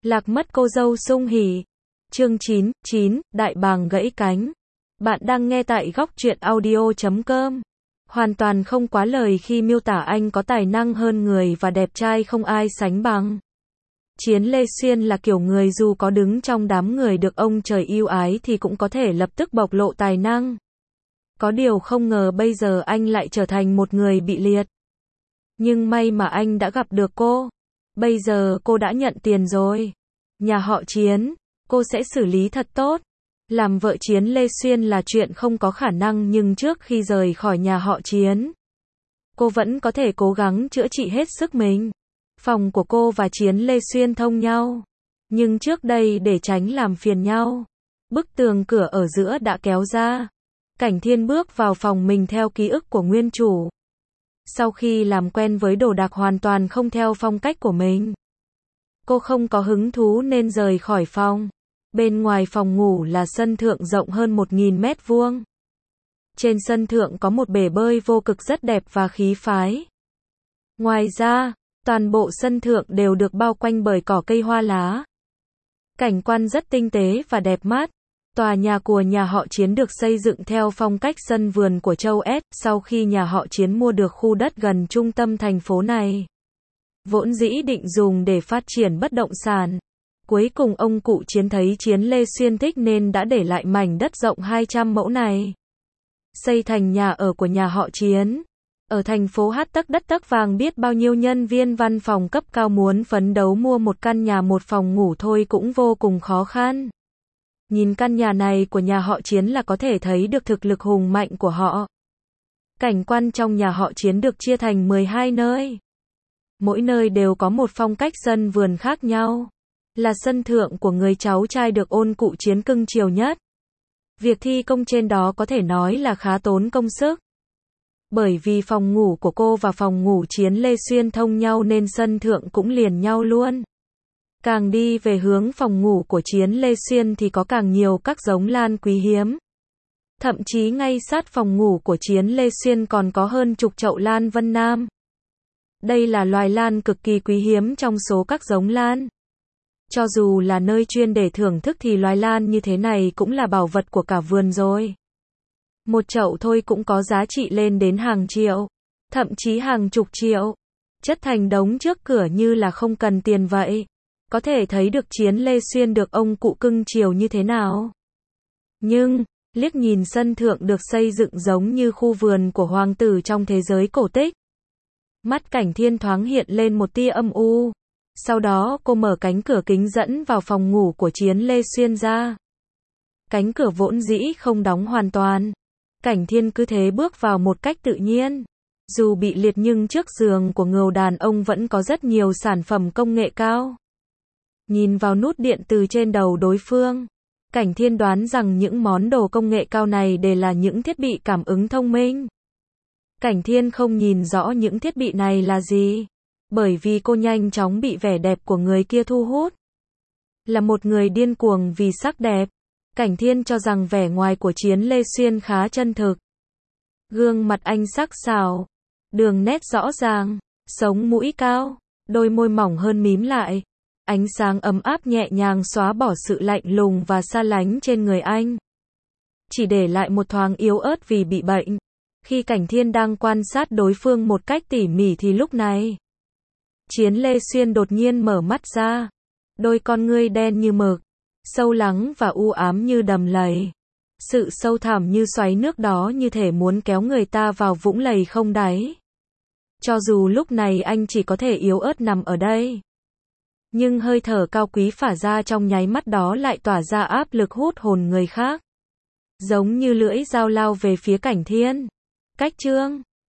Lạc mất cô dâu sung hỉ. Chương 9, Đại bàng gãy cánh. Bạn đang nghe tại góc truyện audio.com. Hoàn toàn không quá lời khi miêu tả anh có tài năng hơn người và đẹp trai không ai sánh bằng. Chiến Lê Xuyên là kiểu người dù có đứng trong đám người được ông trời yêu ái thì cũng có thể lập tức bộc lộ tài năng. Có điều không ngờ bây giờ anh lại trở thành một người bị liệt. Nhưng may mà anh đã gặp được cô. Bây giờ cô đã nhận tiền rồi. Nhà họ Chiến, cô sẽ xử lý thật tốt. Làm vợ Chiến Lê Xuyên là chuyện không có khả năng, nhưng trước khi rời khỏi nhà họ Chiến, cô vẫn có thể cố gắng chữa trị hết sức mình. Phòng của cô và Chiến Lê Xuyên thông nhau. Nhưng trước đây để tránh làm phiền nhau, bức tường cửa ở giữa đã kéo ra. Cảnh Thiên bước vào phòng mình theo ký ức của nguyên chủ. Sau khi làm quen với đồ đạc hoàn toàn không theo phong cách của mình, cô không có hứng thú nên rời khỏi phòng. Bên ngoài phòng ngủ là sân thượng rộng hơn 1.000 mét vuông. Trên sân thượng có một bể bơi vô cực rất đẹp và khí phái. Ngoài ra, toàn bộ sân thượng đều được bao quanh bởi cỏ cây hoa lá. Cảnh quan rất tinh tế và đẹp mắt. Tòa nhà của nhà họ Chiến được xây dựng theo phong cách sân vườn của châu S, sau khi nhà họ Chiến mua được khu đất gần trung tâm thành phố này. Vốn dĩ định dùng để phát triển bất động sản. Cuối cùng ông cụ Chiến thấy Chiến Lê Xuyên thích nên đã để lại mảnh đất rộng 200 mẫu này. Xây thành nhà ở của nhà họ Chiến. Ở thành phố Hát tấc đất tấc vàng, biết bao nhiêu nhân viên văn phòng cấp cao muốn phấn đấu mua một căn nhà một phòng ngủ thôi cũng vô cùng khó khăn. Nhìn căn nhà này của nhà họ Chiến là có thể thấy được thực lực hùng mạnh của họ. Cảnh quan trong nhà họ Chiến được chia thành 12 nơi. Mỗi nơi đều có một phong cách sân vườn khác nhau. Là sân thượng của người cháu trai được ôn cụ Chiến cưng chiều nhất. Việc thi công trên đó có thể nói là khá tốn công sức. Bởi vì phòng ngủ của cô và phòng ngủ Chiến Lê Xuyên thông nhau nên sân thượng cũng liền nhau luôn. Càng đi về hướng phòng ngủ của Chiến Lê Xuyên thì có càng nhiều các giống lan quý hiếm. Thậm chí ngay sát phòng ngủ của Chiến Lê Xuyên còn có hơn chục chậu lan Vân Nam. Đây là loài lan cực kỳ quý hiếm trong số các giống lan. Cho dù là nơi chuyên để thưởng thức thì loài lan như thế này cũng là bảo vật của cả vườn rồi. Một chậu thôi cũng có giá trị lên đến hàng triệu, thậm chí hàng chục triệu. Chất thành đống trước cửa như là không cần tiền vậy. Có thể thấy được Chiến Lê Xuyên được ông cụ cưng chiều như thế nào. Nhưng, liếc nhìn sân thượng được xây dựng giống như khu vườn của hoàng tử trong thế giới cổ tích. Mắt Cảnh Thiên thoáng hiện lên một tia âm u. Sau đó cô mở cánh cửa kính dẫn vào phòng ngủ của Chiến Lê Xuyên ra. Cánh cửa vốn dĩ không đóng hoàn toàn. Cảnh Thiên cứ thế bước vào một cách tự nhiên. Dù bị liệt nhưng trước giường của người đàn ông vẫn có rất nhiều sản phẩm công nghệ cao. Nhìn vào nút điện từ trên đầu đối phương, Cảnh Thiên đoán rằng những món đồ công nghệ cao này đều là những thiết bị cảm ứng thông minh. Cảnh Thiên không nhìn rõ những thiết bị này là gì, bởi vì cô nhanh chóng bị vẻ đẹp của người kia thu hút. Là một người điên cuồng vì sắc đẹp, Cảnh Thiên cho rằng vẻ ngoài của Chiến Lê Xuyên khá chân thực. Gương mặt anh sắc sảo, đường nét rõ ràng, sống mũi cao, đôi môi mỏng hơn mím lại. Ánh sáng ấm áp nhẹ nhàng xóa bỏ sự lạnh lùng và xa lánh trên người anh. Chỉ để lại một thoáng yếu ớt vì bị bệnh. Khi Cảnh Thiên đang quan sát đối phương một cách tỉ mỉ thì lúc này, Chiến Lê Xuyên đột nhiên mở mắt ra. Đôi con ngươi đen như mực, sâu lắng và u ám như đầm lầy. Sự sâu thẳm như xoáy nước đó như thể muốn kéo người ta vào vũng lầy không đáy. Cho dù lúc này anh chỉ có thể yếu ớt nằm ở đây, nhưng hơi thở cao quý phả ra trong nháy mắt đó lại tỏa ra áp lực hút hồn người khác. Giống như lưỡi dao lao về phía Cảnh Thiên. Cách chương